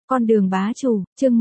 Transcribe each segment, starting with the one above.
Con đường bá chủ, chương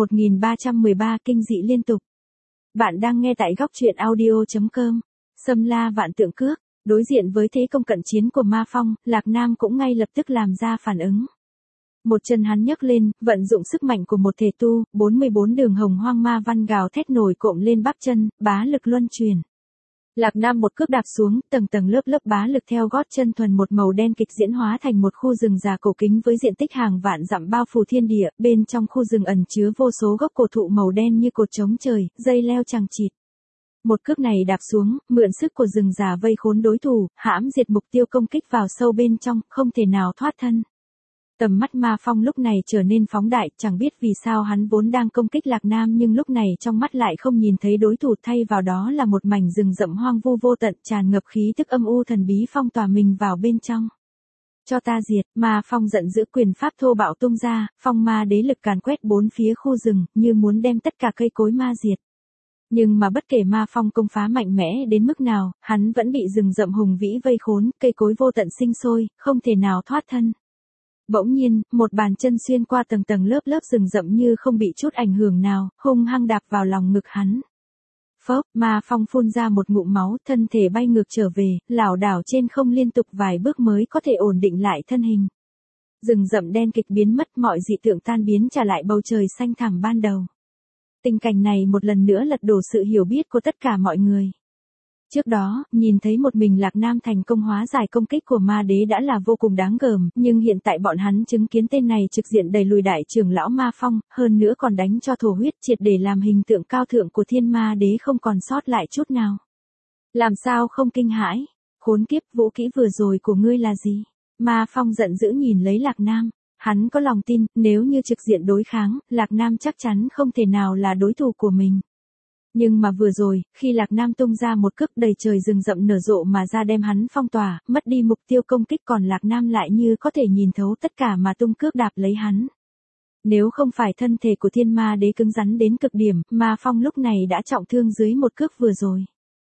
1313 kinh dị liên tục. Bạn đang nghe tại góc truyện audio.com. Xâm La vạn tượng cước, đối diện với thế công cận chiến của Ma Phong, Lạc Nam cũng ngay lập tức làm ra phản ứng. Một chân hắn nhấc lên, vận dụng sức mạnh của một thể tu, 44 đường hồng hoang ma văn gào thét nổi cộm lên bắp chân, bá lực luân truyền. Lạc Nam một cước đạp xuống, tầng tầng lớp lớp bá lực theo gót chân thuần một màu đen kịch diễn hóa thành một khu rừng già cổ kính với diện tích hàng vạn dặm bao phủ thiên địa, bên trong khu rừng ẩn chứa vô số gốc cổ thụ màu đen như cột trống trời, dây leo chằng chịt. Một cước này đạp xuống, mượn sức của rừng già vây khốn đối thủ, hãm diệt mục tiêu công kích vào sâu bên trong, không thể nào thoát thân. Tầm mắt Ma Phong lúc này trở nên phóng đại, chẳng biết vì sao hắn vốn đang công kích Lạc Nam nhưng lúc này trong mắt lại không nhìn thấy đối thủ, thay vào đó là một mảnh rừng rậm hoang vu vô tận tràn ngập khí tức âm u thần bí phong tỏa mình vào bên trong. Cho ta diệt, Ma Phong giận dữ quyền pháp thô bạo tung ra, phong ma đế lực càn quét bốn phía khu rừng, như muốn đem tất cả cây cối ma diệt. Nhưng mà bất kể Ma Phong công phá mạnh mẽ đến mức nào, hắn vẫn bị rừng rậm hùng vĩ vây khốn, cây cối vô tận sinh sôi, không thể nào thoát thân. Bỗng nhiên, một bàn chân xuyên qua tầng tầng lớp lớp rừng rậm như không bị chút ảnh hưởng nào, hung hăng đạp vào lòng ngực hắn. Phốc, Ma Phong phun ra một ngụm máu, thân thể bay ngược trở về, lảo đảo trên không liên tục vài bước mới có thể ổn định lại thân hình. Rừng rậm đen kịch biến mất, mọi dị tượng tan biến trả lại bầu trời xanh thẳm ban đầu. Tình cảnh này một lần nữa lật đổ sự hiểu biết của tất cả mọi người. Trước đó, nhìn thấy một mình Lạc Nam thành công hóa giải công kích của ma đế đã là vô cùng đáng gờm, nhưng hiện tại bọn hắn chứng kiến tên này trực diện đẩy lùi đại trưởng lão Ma Phong, hơn nữa còn đánh cho thổ huyết triệt để làm hình tượng cao thượng của thiên ma đế không còn sót lại chút nào. Làm sao không kinh hãi? Khốn kiếp, vũ kỹ vừa rồi của ngươi là gì? Ma Phong giận dữ nhìn lấy Lạc Nam. Hắn có lòng tin, nếu như trực diện đối kháng, Lạc Nam chắc chắn không thể nào là đối thủ của mình. Nhưng mà vừa rồi, khi Lạc Nam tung ra một cước đầy trời rừng rậm nở rộ mà ra đem hắn phong tỏa, mất đi mục tiêu công kích, còn Lạc Nam lại như có thể nhìn thấu tất cả mà tung cước đạp lấy hắn. Nếu không phải thân thể của thiên ma đế cứng rắn đến cực điểm, Ma Phong lúc này đã trọng thương dưới một cước vừa rồi.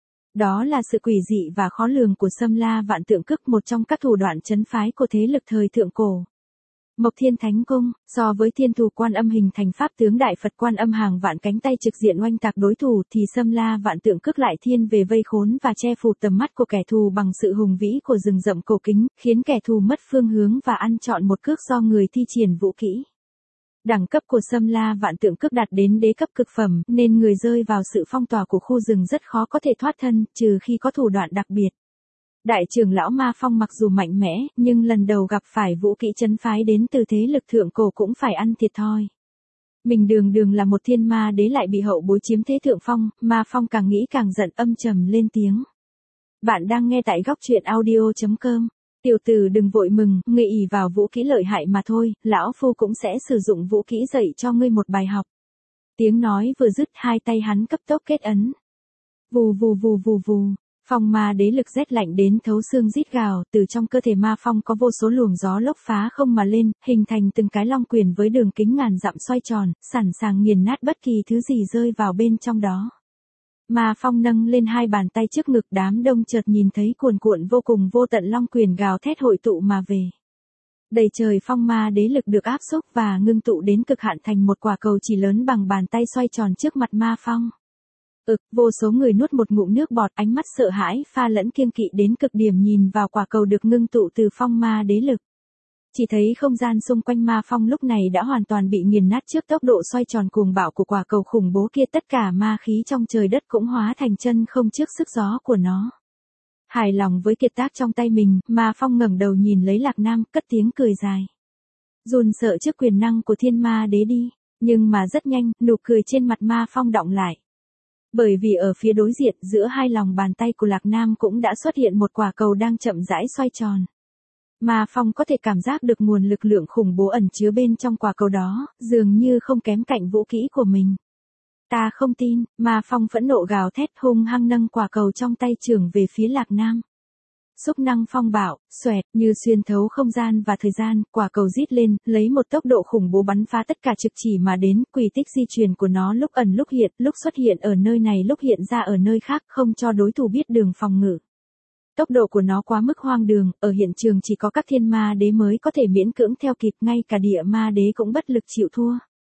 Đó là sự quỷ dị và khó lường của Xâm La vạn tượng cước, một trong các thủ đoạn trấn phái của thế lực thời thượng cổ. Mộc Thiên Thánh Cung, so với Thiên Thủ Quan Âm hình thành pháp tướng Đại Phật Quan Âm hàng vạn cánh tay trực diện oanh tạc đối thủ thì Xâm La vạn tượng cước lại thiên về vây khốn và che phủ tầm mắt của kẻ thù bằng sự hùng vĩ của rừng rậm cổ kính, khiến kẻ thù mất phương hướng và ăn trọn một cước do người thi triển vũ kỹ. Đẳng cấp của Xâm La vạn tượng cước đạt đến đế cấp cực phẩm, nên người rơi vào sự phong tỏa của khu rừng rất khó có thể thoát thân, trừ khi có thủ đoạn đặc biệt. Đại trưởng lão Ma Phong mặc dù mạnh mẽ, nhưng lần đầu gặp phải vũ kỹ trấn phái đến từ thế lực thượng cổ cũng phải ăn thiệt thòi. Mình đường đường là một thiên ma đế lại bị hậu bối chiếm thế thượng phong, Ma Phong càng nghĩ càng giận, âm trầm lên tiếng. Bạn đang nghe tại góc truyện audio.com. Tiểu tử đừng vội mừng, ngươi ỷ vào vũ kỹ lợi hại mà thôi, lão phu cũng sẽ sử dụng vũ kỹ dạy cho ngươi một bài học. Tiếng nói vừa dứt, hai tay hắn cấp tốc kết ấn. Vù vù vù vù vù. Phong ma đế lực rét lạnh đến thấu xương rít gào, từ trong cơ thể Ma Phong có vô số luồng gió lốc phá không mà lên, hình thành từng cái long quyền với đường kính ngàn dặm xoay tròn, sẵn sàng nghiền nát bất kỳ thứ gì rơi vào bên trong đó. Ma Phong nâng lên hai bàn tay trước ngực, đám đông chợt nhìn thấy cuồn cuộn vô cùng vô tận long quyền gào thét hội tụ mà về. Đầy trời phong ma đế lực được áp xúc và ngưng tụ đến cực hạn thành một quả cầu chỉ lớn bằng bàn tay xoay tròn trước mặt Ma Phong. Vô số người nuốt một ngụm nước bọt, ánh mắt sợ hãi pha lẫn kiêng kỵ đến cực điểm nhìn vào quả cầu được ngưng tụ từ phong ma đế lực. Chỉ thấy không gian xung quanh Ma Phong lúc này đã hoàn toàn bị nghiền nát trước tốc độ xoay tròn cuồng bạo của quả cầu khủng bố kia, tất cả ma khí trong trời đất cũng hóa thành chân không trước sức gió của nó. Hài lòng với kiệt tác trong tay mình, Ma Phong ngẩng đầu nhìn lấy Lạc Nam, cất tiếng cười dài. Run sợ trước quyền năng của thiên ma đế đi, nhưng mà rất nhanh, nụ cười trên mặt Ma Phong đọng lại. Bởi vì ở phía đối diện, giữa hai lòng bàn tay của Lạc Nam cũng đã xuất hiện một quả cầu đang chậm rãi xoay tròn. Ma Phong có thể cảm giác được nguồn lực lượng khủng bố ẩn chứa bên trong quả cầu đó, dường như không kém cạnh vũ kỹ của mình. Ta không tin, Ma Phong phẫn nộ gào thét, hung hăng nâng quả cầu trong tay chưởng về phía Lạc Nam. Xúc năng phong bạo, xoẹt, như xuyên thấu không gian và thời gian, quả cầu rít lên, lấy một tốc độ khủng bố bắn phá tất cả trực chỉ mà đến, quỹ tích di chuyển của nó lúc ẩn lúc hiện, lúc xuất hiện ở nơi này lúc hiện ra ở nơi khác, không cho đối thủ biết đường phòng ngự. Tốc độ của nó quá mức hoang đường, ở hiện trường chỉ có các thiên ma đế mới có thể miễn cưỡng theo kịp, ngay cả địa ma đế cũng bất lực chịu thua.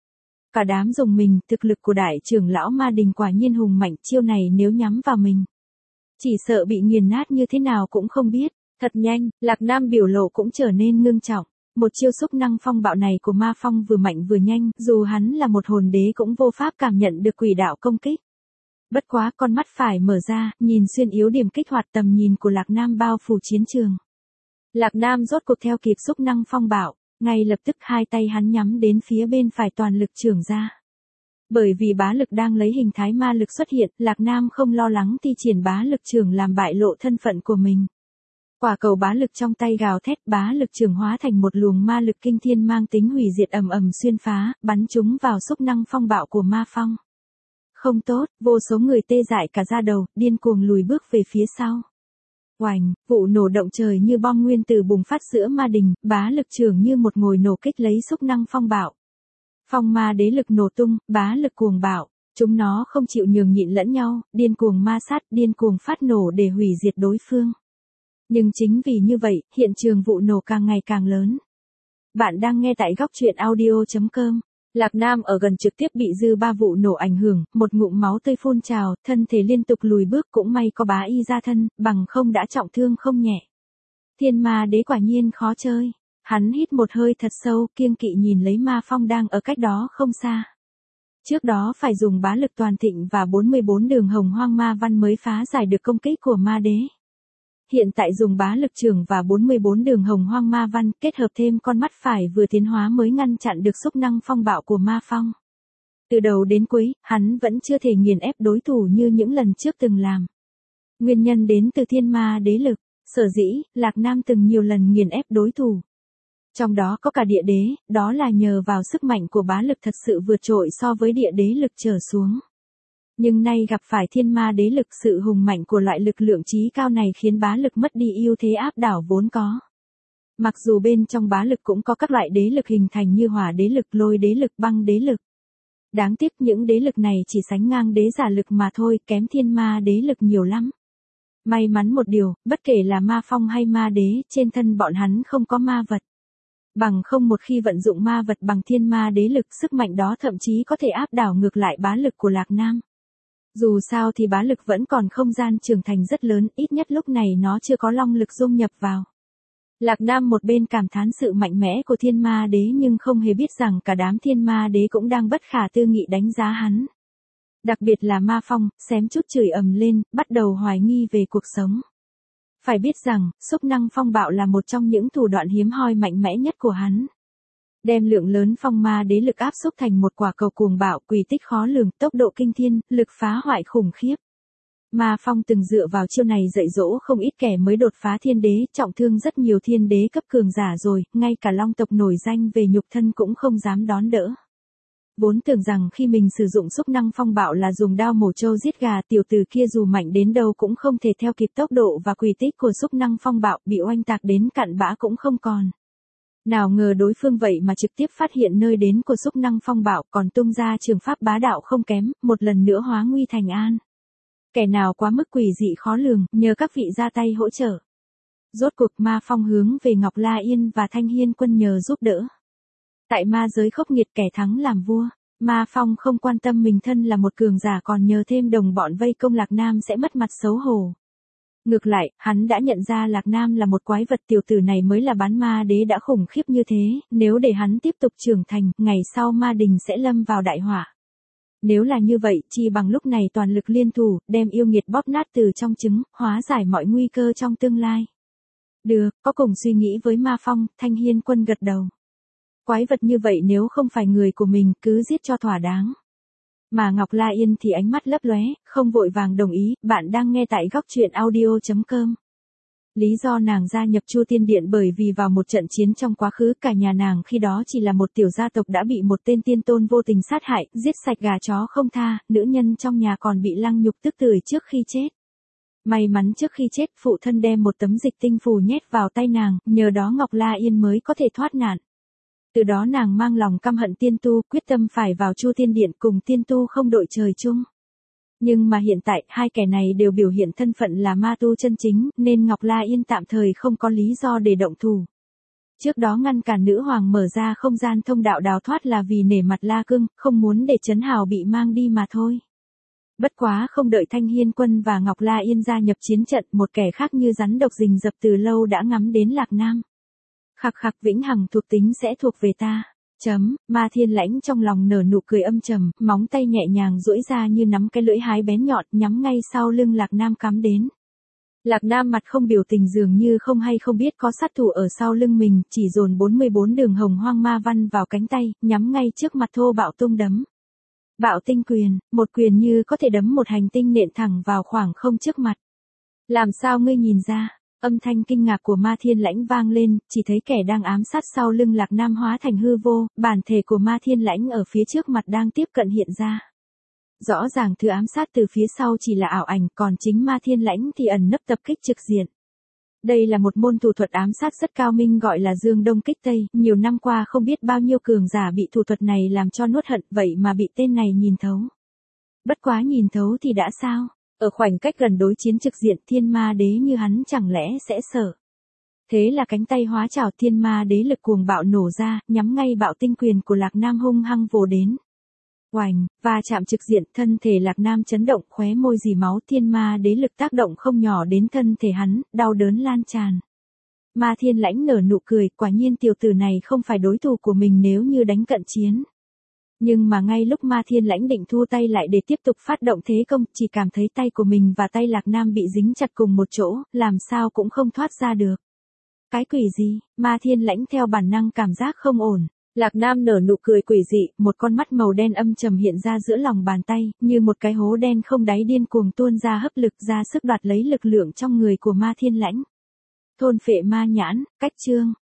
Cả đám dùng mình, thực lực của đại trưởng lão ma đình quả nhiên hùng mạnh, chiêu này nếu nhắm vào mình, chỉ sợ bị nghiền nát như thế nào cũng không biết. Thật nhanh, Lạc Nam biểu lộ cũng trở nên ngưng trọng. Một chiêu xúc năng phong bạo này của ma phong vừa mạnh vừa nhanh, dù hắn là một hồn đế cũng vô pháp cảm nhận được quỷ đạo công kích. Bất quá con mắt phải mở ra, nhìn xuyên yếu điểm kích hoạt tầm nhìn của Lạc Nam bao phủ chiến trường. Lạc Nam rốt cuộc theo kịp xúc năng phong bạo, ngay lập tức hai tay hắn nhắm đến phía bên phải toàn lực chưởng ra. Bởi vì bá lực đang lấy hình thái ma lực xuất hiện, Lạc Nam không lo lắng thi triển bá lực chưởng làm bại lộ thân phận của mình. Quả cầu bá lực trong tay gào thét, bá lực chưởng hóa thành một luồng ma lực kinh thiên mang tính hủy diệt ầm ầm xuyên phá, bắn chúng vào xúc năng phong bạo của ma phong. Không tốt, vô số người tê dại cả da đầu, điên cuồng lùi bước về phía sau. Oành, vụ nổ động trời như bom nguyên tử bùng phát giữa ma đình, bá lực chưởng như một ngồi nổ kích lấy xúc năng phong bạo. Phong ma đế lực nổ tung, bá lực cuồng bạo, chúng nó không chịu nhường nhịn lẫn nhau, điên cuồng ma sát, điên cuồng phát nổ để hủy diệt đối phương. Nhưng chính vì như vậy, hiện trường vụ nổ càng ngày càng lớn. Bạn đang nghe tại góc truyện audio.com. Lạc Nam ở gần trực tiếp bị dư ba vụ nổ ảnh hưởng, một ngụm máu tươi phun trào, thân thể liên tục lùi bước, cũng may có bá y ra thân, bằng không đã trọng thương không nhẹ. Thiên ma đế quả nhiên khó chơi. Hắn hít một hơi thật sâu, kiêng kỵ nhìn lấy ma phong đang ở cách đó không xa. Trước đó phải dùng bá lực toàn thịnh và 44 đường hồng hoang ma văn mới phá giải được công kích của ma đế. Hiện tại dùng bá lực chưởng và 44 đường hồng hoang ma văn, kết hợp thêm con mắt phải vừa tiến hóa mới ngăn chặn được xúc năng phong bạo của ma phong. Từ đầu đến cuối, hắn vẫn chưa thể nghiền ép đối thủ như những lần trước từng làm. Nguyên nhân đến từ thiên ma đế lực, sở dĩ, Lạc Nam từng nhiều lần nghiền ép đối thủ. Trong đó có cả địa đế, đó là nhờ vào sức mạnh của bá lực thật sự vượt trội so với địa đế lực trở xuống. Nhưng nay gặp phải thiên ma đế lực, sự hùng mạnh của loại lực lượng trí cao này khiến bá lực mất đi ưu thế áp đảo vốn có. Mặc dù bên trong bá lực cũng có các loại đế lực hình thành như hỏa đế lực, lôi đế lực, băng đế lực. Đáng tiếc những đế lực này chỉ sánh ngang đế giả lực mà thôi, kém thiên ma đế lực nhiều lắm. May mắn một điều, bất kể là ma phong hay ma đế, trên thân bọn hắn không có ma vật. Bằng không một khi vận dụng ma vật bằng thiên ma đế lực, sức mạnh đó thậm chí có thể áp đảo ngược lại bá lực của Lạc Nam. Dù sao thì bá lực vẫn còn không gian trưởng thành rất lớn, ít nhất lúc này nó chưa có long lực dung nhập vào. Lạc Nam một bên cảm thán sự mạnh mẽ của thiên ma đế nhưng không hề biết rằng cả đám thiên ma đế cũng đang bất khả tư nghị đánh giá hắn. Đặc biệt là ma phong, xém chút chửi ầm lên, bắt đầu hoài nghi về cuộc sống. Phải biết rằng, xúc năng phong bạo là một trong những thủ đoạn hiếm hoi mạnh mẽ nhất của hắn. Đem lượng lớn phong ma đế lực áp xúc thành một quả cầu cuồng bạo, quỷ tích khó lường, tốc độ kinh thiên, lực phá hoại khủng khiếp. Ma phong từng dựa vào chiêu này dạy dỗ không ít kẻ mới đột phá thiên đế, trọng thương rất nhiều thiên đế cấp cường giả rồi, ngay cả long tộc nổi danh về nhục thân cũng không dám đón đỡ. Vốn tưởng rằng khi mình sử dụng xúc năng phong bạo là dùng đao mổ trâu giết gà, tiểu tử kia dù mạnh đến đâu cũng không thể theo kịp tốc độ và quỷ tích của xúc năng phong bạo, bị oanh tạc đến cặn bã cũng không còn. Nào ngờ đối phương vậy mà trực tiếp phát hiện nơi đến của xúc năng phong bạo, còn tung ra trường pháp bá đạo không kém, một lần nữa hóa nguy thành an. Kẻ nào quá mức quỷ dị khó lường, nhờ các vị ra tay hỗ trợ. Rốt cuộc ma phong hướng về Ngọc La Yên và Thanh Hiên Quân nhờ giúp đỡ. Tại ma giới khốc nghiệt kẻ thắng làm vua, ma phong không quan tâm mình thân là một cường giả còn nhờ thêm đồng bọn vây công Lạc Nam sẽ mất mặt xấu hổ. Ngược lại, hắn đã nhận ra Lạc Nam là một quái vật, tiểu tử này mới là bán ma đế đã khủng khiếp như thế, nếu để hắn tiếp tục trưởng thành, ngày sau ma đình sẽ lâm vào đại họa. Nếu là như vậy, chi bằng lúc này toàn lực liên thủ, đem yêu nghiệt bóp nát từ trong trứng, hóa giải mọi nguy cơ trong tương lai. Được, có cùng suy nghĩ với ma phong, Thanh Hiên Quân gật đầu. Quái vật như vậy nếu không phải người của mình, cứ giết cho thỏa đáng. Mà Ngọc La Yên thì ánh mắt lấp lóe, không vội vàng đồng ý, bạn đang nghe tại góc truyện audio.com. Lý do nàng gia nhập Chu Tiên Điện bởi vì vào một trận chiến trong quá khứ, cả nhà nàng khi đó chỉ là một tiểu gia tộc đã bị một tên tiên tôn vô tình sát hại, giết sạch gà chó không tha, nữ nhân trong nhà còn bị lăng nhục tức tưởi trước khi chết. May mắn trước khi chết, phụ thân đem một tấm dịch tinh phù nhét vào tay nàng, nhờ đó Ngọc La Yên mới có thể thoát nạn. Từ đó nàng mang lòng căm hận tiên tu, quyết tâm phải vào Chu Tiên Điện cùng tiên tu không đội trời chung. Nhưng mà hiện tại, hai kẻ này đều biểu hiện thân phận là ma tu chân chính, nên Ngọc La Yên tạm thời không có lý do để động thủ. Trước đó ngăn cản nữ hoàng mở ra không gian thông đạo đào thoát là vì nể mặt La Cưng, không muốn để Trấn Hào bị mang đi mà thôi. Bất quá không đợi Thanh Hiên Quân và Ngọc La Yên gia nhập chiến trận, một kẻ khác như rắn độc rình rập từ lâu đã ngắm đến Lạc Nam. Khặc khặc, vĩnh hằng thuộc tính sẽ thuộc về ta. Ma Thiên Lãnh trong lòng nở nụ cười âm trầm, móng tay nhẹ nhàng duỗi ra như nắm cái lưỡi hái bén nhọn, nhắm ngay sau lưng Lạc Nam cắm đến. Lạc Nam mặt không biểu tình, dường như không hay không biết có sát thủ ở sau lưng mình, chỉ dồn 44 đường hồng hoang ma văn vào cánh tay, nhắm ngay trước mặt thô bạo tung đấm. Bạo tinh quyền, một quyền như có thể đấm một hành tinh nện thẳng vào khoảng không trước mặt. Làm sao ngươi nhìn ra? Âm thanh kinh ngạc của Ma Thiên Lãnh vang lên, chỉ thấy kẻ đang ám sát sau lưng Lạc Nam hóa thành hư vô, bản thể của Ma Thiên Lãnh ở phía trước mặt đang tiếp cận hiện ra. Rõ ràng thứ ám sát từ phía sau chỉ là ảo ảnh, còn chính Ma Thiên Lãnh thì ẩn nấp tập kích trực diện. Đây là một môn thủ thuật ám sát rất cao minh gọi là Dương Đông Kích Tây, nhiều năm qua không biết bao nhiêu cường giả bị thủ thuật này làm cho nuốt hận, vậy mà bị tên này nhìn thấu. Bất quá nhìn thấu thì đã sao? Ở khoảnh cách gần đối chiến trực diện, thiên ma đế như hắn chẳng lẽ sẽ sợ. Thế là cánh tay hóa trảo, thiên ma đế lực cuồng bạo nổ ra, nhắm ngay bạo tinh quyền của Lạc Nam hung hăng vồ đến. Oành, và chạm trực diện, thân thể Lạc Nam chấn động, khóe môi rỉ máu, thiên ma đế lực tác động không nhỏ đến thân thể hắn, đau đớn lan tràn. Ma Thiên Lãnh nở nụ cười, quả nhiên tiểu tử này không phải đối thủ của mình nếu như đánh cận chiến. Nhưng mà ngay lúc Ma Thiên Lãnh định thu tay lại để tiếp tục phát động thế công, chỉ cảm thấy tay của mình và tay Lạc Nam bị dính chặt cùng một chỗ, làm sao cũng không thoát ra được. Cái quỷ gì? Ma Thiên Lãnh theo bản năng cảm giác không ổn. Lạc Nam nở nụ cười quỷ dị, một con mắt màu đen âm trầm hiện ra giữa lòng bàn tay, như một cái hố đen không đáy điên cuồng tuôn ra hấp lực ra sức đoạt lấy lực lượng trong người của Ma Thiên Lãnh. Thôn phệ ma nhãn, cách chương.